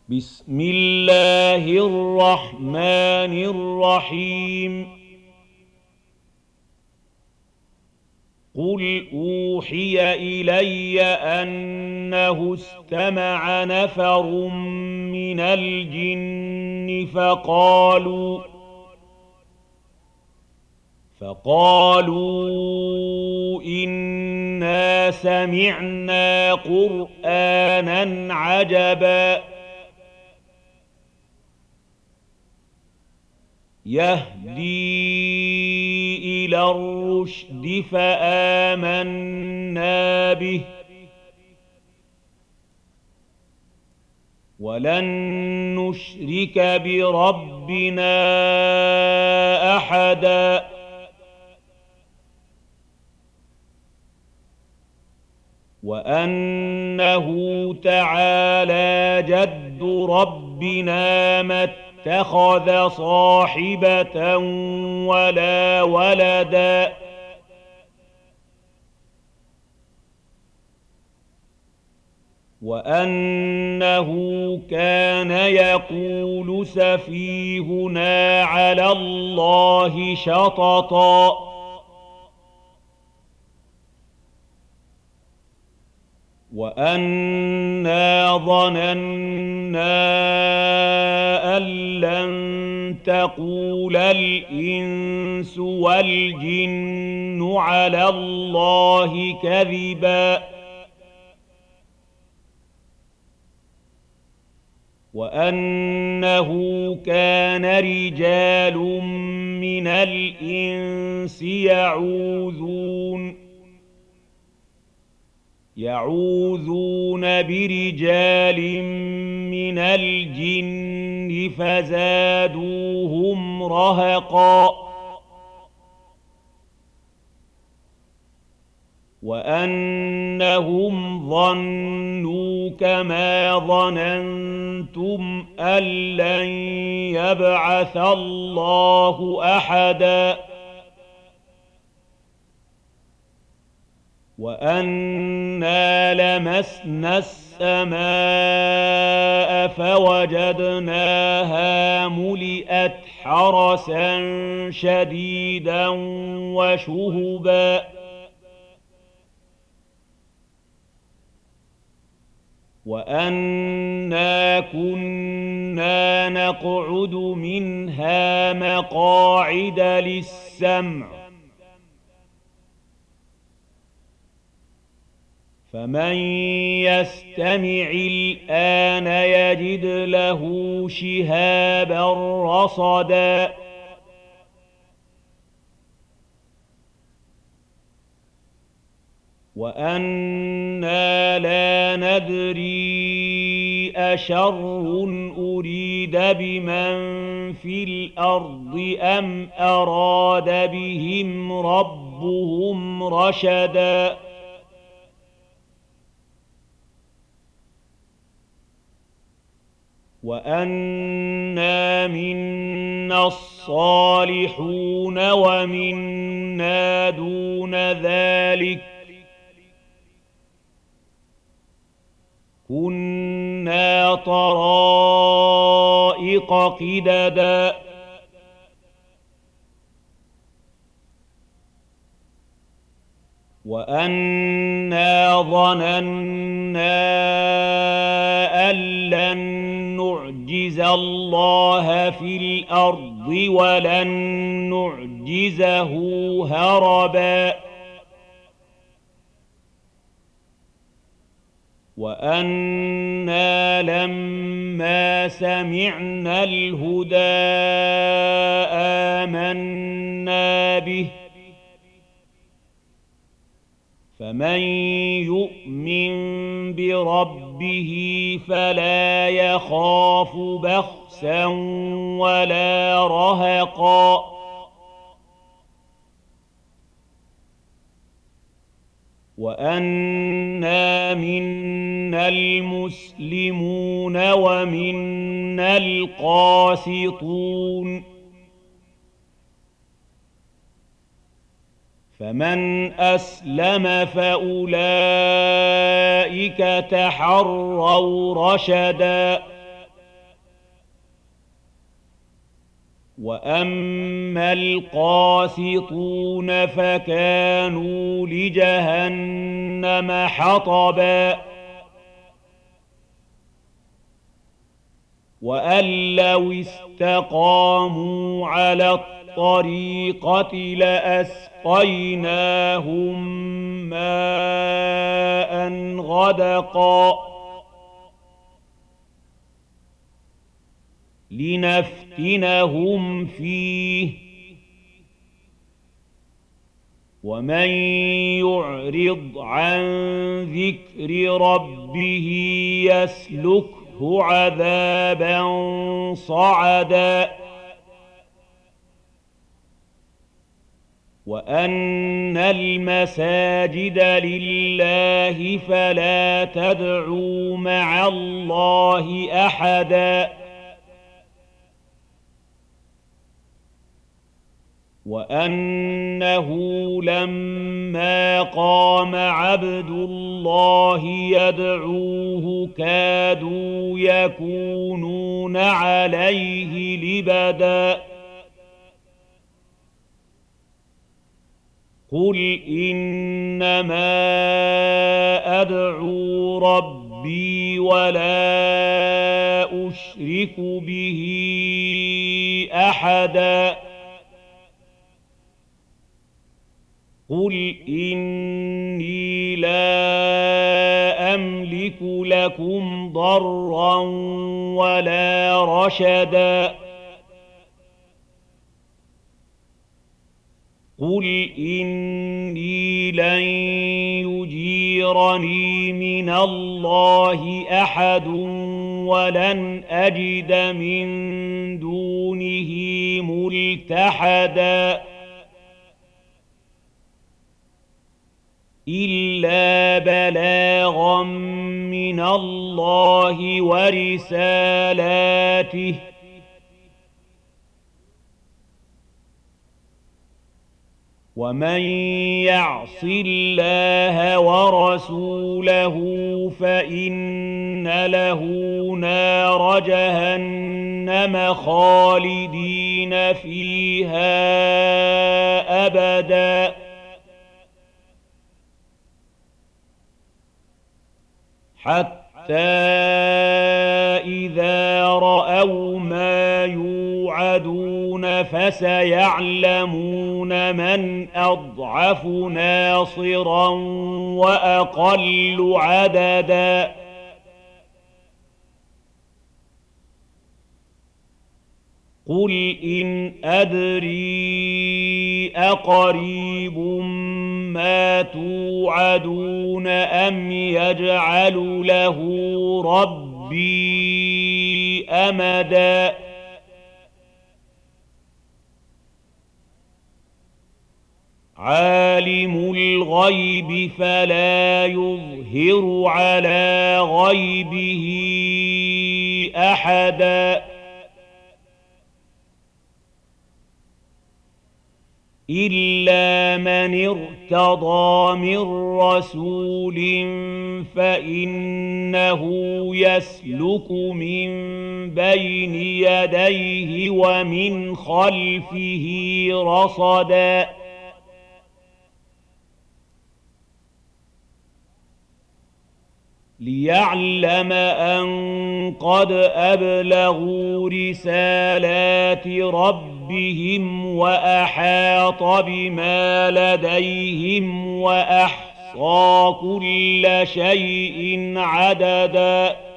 بسم الله الرحمن الرحيم. قل أوحي إلي أنه استمع نفر من الجن فقالوا إنا سمعنا قرآنا عجبا يهدي إلى الرشد فآمنا به ولن نشرك بربنا أحدا. وأنه تعالى جد ربنا ما اتخذ صاحبة ولا ولدا وأنه كان يقول سفيهنا على الله شططا وأنا ظننا أن لن تقول الإنس والجن على الله كذبا وأنه كان رجال من الإنس يعوذون برجال من الجن فزادوهم رهقا وأنهم ظنوا كما ظننتم أن لن يبعث الله أحدا وأنا لمسنا السماء فوجدناها ملئت حرسا شديدا وشهبا وأنا كنا نقعد منها مقاعد للسمع فمن يستمع الآن يجد له شهابا رصدا وأنا لا ندري أشر أريد بمن في الأرض أم أراد بهم ربهم رشدا وأنا منا الصالحون ومنا دون ذلك كنا طرائق قددا وأنا ظننا أن لن نعجز الله في الأرض ولن نعجزه هربا وأنا لما سمعنا الهدى آمنا به فمن يؤمن بربه فلا يخاف بخسا ولا رهقا وأنا منا المسلمون ومنا القاسطون فمن أسلم فأولئك تحروا رشدا وأما القاسطون فكانوا لجهنم حطبا وأن لو استقاموا على الطريقة لأسقيناهم ماء غدقا لنفتنهم فيه ومن يعرض عن ذكر ربه يسلكه عذابا صعدا وأن المساجد لله فلا تدعوا مع الله أحدا وأنه لما قام عبد الله يدعوه كادوا يكونون عليه لبدا قل إنما أدعو ربي ولا أشرك به أحدا قل إني لا أملك لكم ضرا ولا رشدا قل إني لن يجيرني من الله أحد ولن أجد من دونه ملتحدا إلا بلاغا من الله ورسالاته ومن يعص الله ورسوله فإن له نار جهنم خالدين فيها أبدا حتى إذا رأوا ما يوعدون فسيعلمون من أضعف ناصرا وأقل عددا قل إن أدري أقريب ما توعدون أم يجعل له ربي أمدا عالم الغيب فلا يظهر على غيبه أحدا إلا من ارتضى من رسول فإنه يسلك من بين يديه ومن خلفه رصدا ليعلم أن قد أبلغوا رسالات ربهم وأحاط بما لديهم وأحصى كل شيء عددا